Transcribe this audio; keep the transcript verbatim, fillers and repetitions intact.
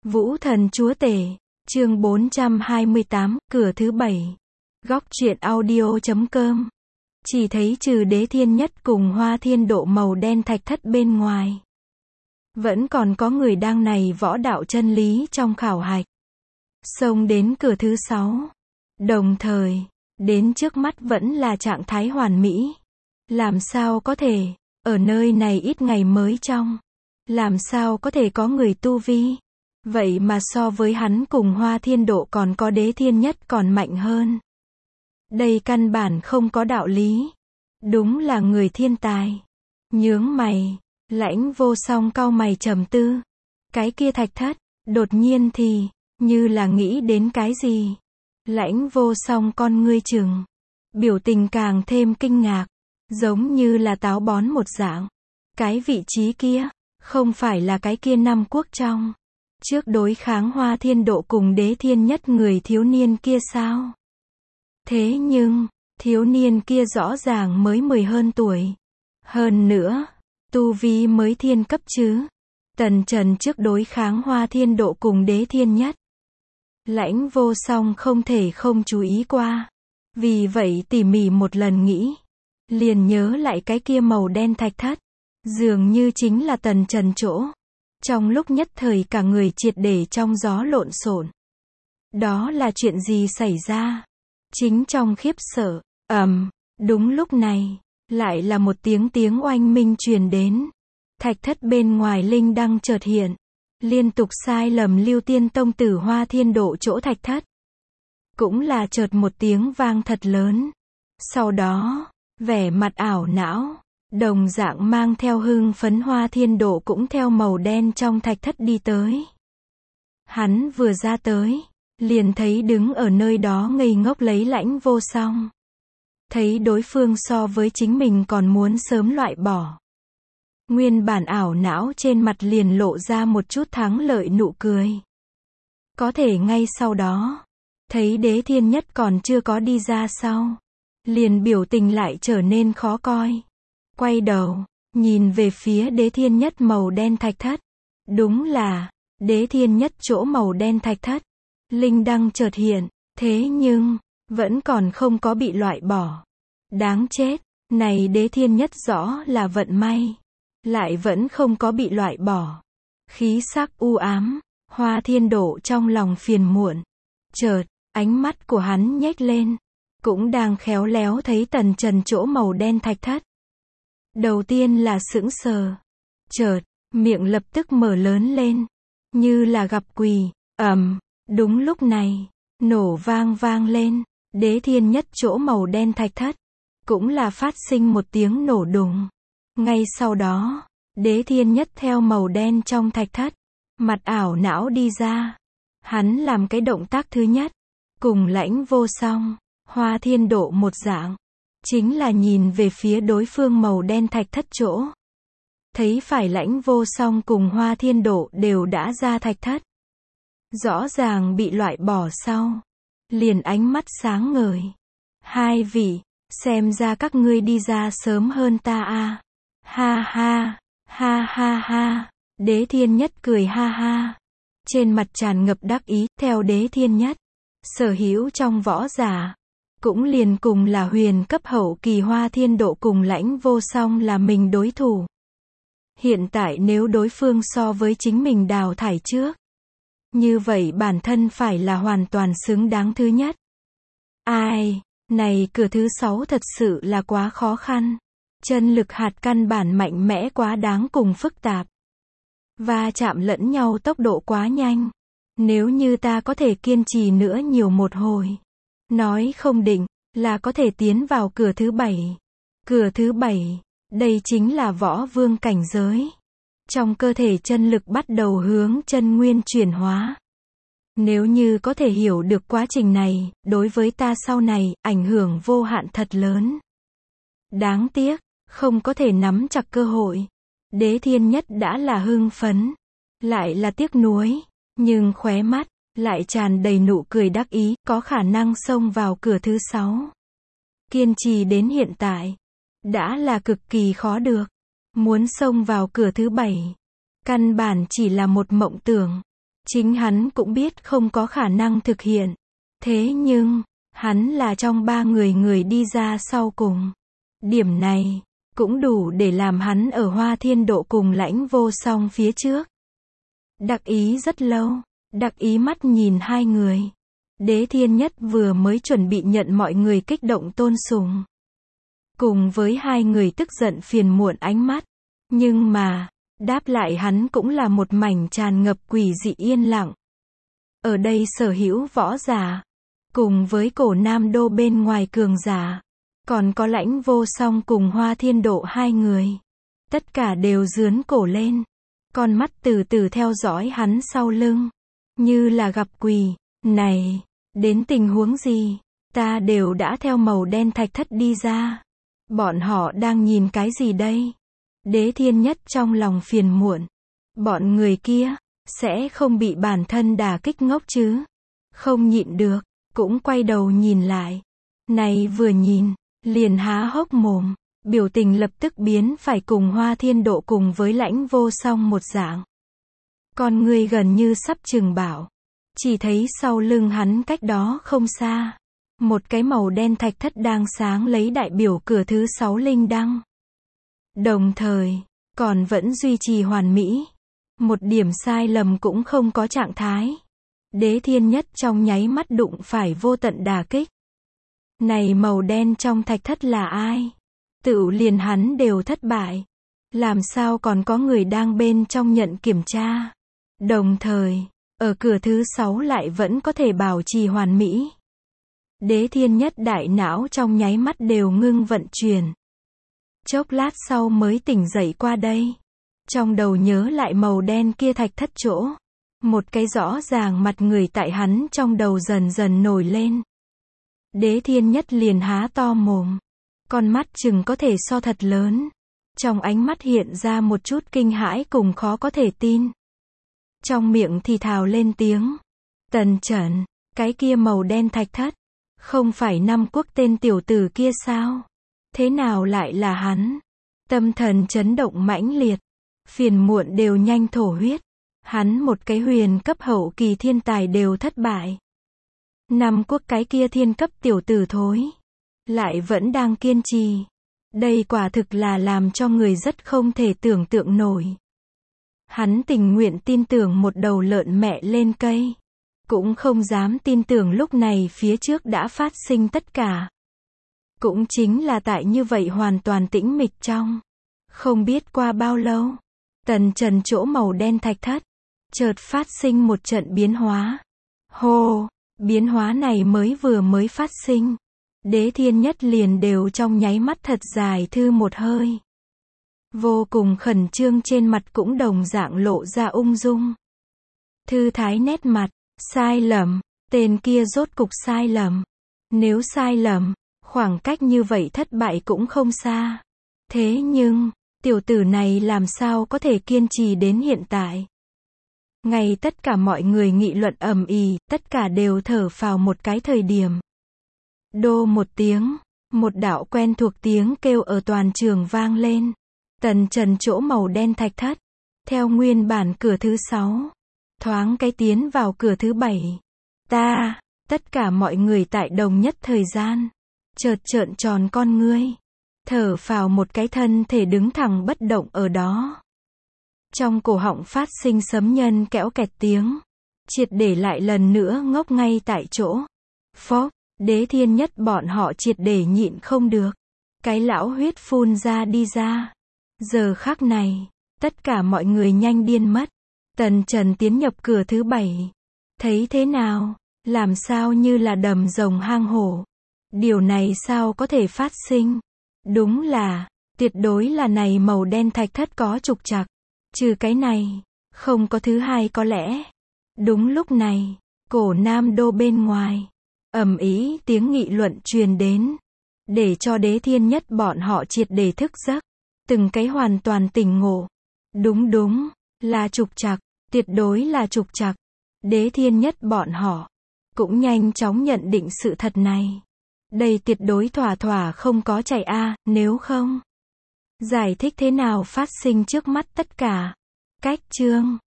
Vũ Thần Chúa Tể, chương bốn trăm hai mươi tám, cửa thứ bảy. Góc truyện audio chấm com. Chỉ thấy trừ Đế Thiên Nhất cùng Hoa Thiên Độ màu đen thạch thất bên ngoài, vẫn còn có người đang nảy võ đạo chân lý trong khảo hạch. Xông đến cửa thứ sáu. Đồng thời, đến trước mắt vẫn là trạng thái hoàn mỹ. Làm sao có thể, ở nơi này ít ngày mới trong, làm sao có thể có người tu vi vậy mà so với hắn cùng Hoa Thiên Độ còn có Đế Thiên Nhất còn mạnh hơn. Đây căn bản không có đạo lý. Đúng là người thiên tài. Nhướng mày, Lãnh Vô Song cau mày trầm tư. Cái kia thạch thất, đột nhiên thì, như là nghĩ đến cái gì. Lãnh Vô Song con ngươi trừng, biểu tình càng thêm kinh ngạc, giống như là táo bón một dạng. Cái vị trí kia, không phải là cái kia năm quốc trong trước đối kháng Hoa Thiên Độ cùng Đế Thiên Nhất người thiếu niên kia sao? Thế nhưng, thiếu niên kia rõ ràng mới mười hơn tuổi. Hơn nữa, tu vi mới thiên cấp chứ. Tần Trần trước đối kháng Hoa Thiên Độ cùng Đế Thiên Nhất, Lãnh Vô Song không thể không chú ý qua. Vì vậy tỉ mỉ một lần nghĩ, liền nhớ lại cái kia màu đen thạch thất, dường như chính là Tần Trần chỗ. Trong lúc nhất thời cả người triệt để trong gió lộn xộn. Đó là chuyện gì xảy ra? Chính trong khiếp sợ, ầm, đúng lúc này, lại là một tiếng tiếng oanh minh truyền đến. Thạch thất bên ngoài linh đăng chợt hiện, liên tục sai lầm Lưu Tiên Tông tử Hoa Thiên Độ chỗ thạch thất. Cũng là chợt một tiếng vang thật lớn. Sau đó, vẻ mặt ảo não, đồng dạng mang theo hưng phấn Hoa Thiên Độ cũng theo màu đen trong thạch thất đi tới. Hắn vừa ra tới, liền thấy đứng ở nơi đó ngây ngốc lấy Lãnh Vô Song. Thấy đối phương so với chính mình còn muốn sớm loại bỏ. Nguyên bản ảo não trên mặt liền lộ ra một chút thắng lợi nụ cười. Có thể ngay sau đó, thấy Đế Thiên Nhất còn chưa có đi ra sau, liền biểu tình lại trở nên khó coi. Quay đầu, nhìn về phía Đế Thiên Nhất màu đen thạch thất. Đúng là, Đế Thiên Nhất chỗ màu đen thạch thất. Linh đăng chợt hiện, thế nhưng, vẫn còn không có bị loại bỏ. Đáng chết, này Đế Thiên Nhất rõ là vận may, lại vẫn không có bị loại bỏ. Khí sắc u ám, Hoa Thiên Độ trong lòng phiền muộn. Chợt, ánh mắt của hắn nhếch lên, cũng đang khéo léo thấy Tần Trần chỗ màu đen thạch thất. Đầu tiên là sững sờ, chợt, miệng lập tức mở lớn lên, như là gặp quỷ. Ầm, đúng lúc này, nổ vang vang lên, Đế Thiên Nhất chỗ màu đen thạch thất, cũng là phát sinh một tiếng nổ đùng. Ngay sau đó, Đế Thiên Nhất theo màu đen trong thạch thất, mặt ảo não đi ra. Hắn làm cái động tác thứ nhất, cùng Lãnh Vô Song, Hoa Thiên Độ một dạng, chính là nhìn về phía đối phương màu đen thạch thất chỗ. Thấy phải Lãnh Vô Song cùng Hoa Thiên Độ đều đã ra thạch thất, rõ ràng bị loại bỏ sau, liền ánh mắt sáng ngời. Hai vị, xem ra các ngươi đi ra sớm hơn ta a. Ha ha, ha ha ha. Đế Thiên Nhất cười ha ha, trên mặt tràn ngập đắc ý. Theo Đế Thiên Nhất, sở hữu trong võ giả, cũng liền cùng là huyền cấp hậu kỳ Hoa Thiên Độ cùng Lãnh Vô Song là mình đối thủ. Hiện tại nếu đối phương so với chính mình đào thải trước, như vậy bản thân phải là hoàn toàn xứng đáng thứ nhất. Ai, này cửa thứ sáu thật sự là quá khó khăn. Chân lực hạt căn bản mạnh mẽ quá đáng cùng phức tạp. Va chạm lẫn nhau tốc độ quá nhanh. Nếu như ta có thể kiên trì nữa nhiều một hồi, nói không định, là có thể tiến vào cửa thứ bảy. Cửa thứ bảy, đây chính là võ vương cảnh giới. Trong cơ thể chân lực bắt đầu hướng chân nguyên chuyển hóa. Nếu như có thể hiểu được quá trình này, đối với ta sau này, ảnh hưởng vô hạn thật lớn. Đáng tiếc, không có thể nắm chặt cơ hội. Đế Thiên Nhất đã là hưng phấn, lại là tiếc nuối, nhưng khóe mắt, lại tràn đầy nụ cười đắc ý, có khả năng xông vào cửa thứ sáu. Kiên trì đến hiện tại, đã là cực kỳ khó được. Muốn xông vào cửa thứ bảy, căn bản chỉ là một mộng tưởng. Chính hắn cũng biết không có khả năng thực hiện. Thế nhưng, hắn là trong ba người người đi ra sau cùng. Điểm này, cũng đủ để làm hắn ở Hoa Thiên Độ cùng Lãnh Vô Song phía trước. Đắc ý rất lâu, đắc ý mắt nhìn hai người. Đế Thiên Nhất vừa mới chuẩn bị nhận mọi người kích động tôn sùng. Cùng với hai người tức giận phiền muộn ánh mắt. Nhưng mà, đáp lại hắn cũng là một mảnh tràn ngập quỷ dị yên lặng. Ở đây sở hữu võ giả, cùng với cổ Nam Đô bên ngoài cường giả, còn có Lãnh Vô Song cùng Hoa Thiên Độ hai người. Tất cả đều dướn cổ lên, con mắt từ từ theo dõi hắn sau lưng, như là gặp quỷ. Này, đến tình huống gì? Ta đều đã theo màu đen thạch thất đi ra. Bọn họ đang nhìn cái gì đây? Đế Thiên Nhất trong lòng phiền muộn. Bọn người kia, sẽ không bị bản thân đả kích ngốc chứ? Không nhịn được, cũng quay đầu nhìn lại. Này vừa nhìn, liền há hốc mồm, biểu tình lập tức biến phải cùng Hoa Thiên Độ cùng với Lãnh Vô Song một dạng. Con người gần như sắp trừng bảo. Chỉ thấy sau lưng hắn cách đó không xa, một cái màu đen thạch thất đang sáng lấy đại biểu cửa thứ sáu linh đăng. Đồng thời, còn vẫn duy trì hoàn mỹ. Một điểm sai lầm cũng không có trạng thái. Đế Thiên Nhất trong nháy mắt đụng phải vô tận đả kích. Này màu đen trong thạch thất là ai? Tự liền hắn đều thất bại. Làm sao còn có người đang bên trong nhận kiểm tra? Đồng thời, ở cửa thứ sáu lại vẫn có thể bảo trì hoàn mỹ. Đế Thiên Nhất đại não trong nháy mắt đều ngưng vận chuyển. Chốc lát sau mới tỉnh dậy qua đây. Trong đầu nhớ lại màu đen kia thạch thất chỗ. Một cái rõ ràng mặt người tại hắn trong đầu dần dần nổi lên. Đế Thiên Nhất liền há to mồm. Con mắt chừng có thể so thật lớn. Trong ánh mắt hiện ra một chút kinh hãi cùng khó có thể tin. Trong miệng thì thào lên tiếng. Tần Chẩn, cái kia màu đen thạch thất. Không phải Năm Quốc tên tiểu tử kia sao? Thế nào lại là hắn? Tâm thần chấn động mãnh liệt. Phiền muộn đều nhanh thổ huyết. Hắn một cái huyền cấp hậu kỳ thiên tài đều thất bại. Năm Quốc cái kia thiên cấp tiểu tử thối. Lại vẫn đang kiên trì. Đây quả thực là làm cho người rất không thể tưởng tượng nổi. Hắn tình nguyện tin tưởng một đầu lợn mẹ lên cây. Cũng không dám tin tưởng lúc này phía trước đã phát sinh tất cả. Cũng chính là tại như vậy hoàn toàn tĩnh mịch trong. Không biết qua bao lâu. Tần Trần chỗ màu đen thạch thất. Chợt phát sinh một trận biến hóa. Hô, biến hóa này mới vừa mới phát sinh. Đế Thiên Nhất liền đều trong nháy mắt thật dài thư một hơi. Vô cùng khẩn trương trên mặt cũng đồng dạng lộ ra ung dung. Thư thái nét mặt, sai lầm, tên kia rốt cục sai lầm. Nếu sai lầm, khoảng cách như vậy thất bại cũng không xa. Thế nhưng, tiểu tử này làm sao có thể kiên trì đến hiện tại. Ngay tất cả mọi người nghị luận ầm ĩ, tất cả đều thở phào một cái thời điểm. Đô một tiếng, một đạo quen thuộc tiếng kêu ở toàn trường vang lên. Tần Trần chỗ màu đen thạch thất. Theo nguyên bản cửa thứ sáu. Thoáng cái tiến vào cửa thứ bảy. Ta, tất cả mọi người tại đồng nhất thời gian. Chợt trợn tròn con ngươi. Thở phào một cái thân thể đứng thẳng bất động ở đó. Trong cổ họng phát sinh sấm nhân kẽo kẹt tiếng. Triệt để lại lần nữa ngốc ngay tại chỗ. Phốc, Đế Thiên Nhất bọn họ triệt để nhịn không được. Cái lão huyết phun ra đi ra. Giờ khắc này, tất cả mọi người nhanh điên mất. Tần Trần tiến nhập cửa thứ bảy. Thấy thế nào? Làm sao như là đầm rồng hang hổ? Điều này sao có thể phát sinh? Đúng là, tuyệt đối là này màu đen thạch thất có trục trặc. Trừ cái này, không có thứ hai có lẽ. Đúng lúc này, cổ Nam Đô bên ngoài, ầm ĩ tiếng nghị luận truyền đến. Để cho Đế Thiên Nhất bọn họ triệt để thức giấc. Từng cái hoàn toàn tỉnh ngộ. Đúng đúng, là trục trặc, tuyệt đối là trục trặc. Đế Thiên Nhất bọn họ cũng nhanh chóng nhận định sự thật này. Đây tuyệt đối thỏa thỏa không có chạy a, nếu không giải thích thế nào phát sinh trước mắt tất cả. Cách chương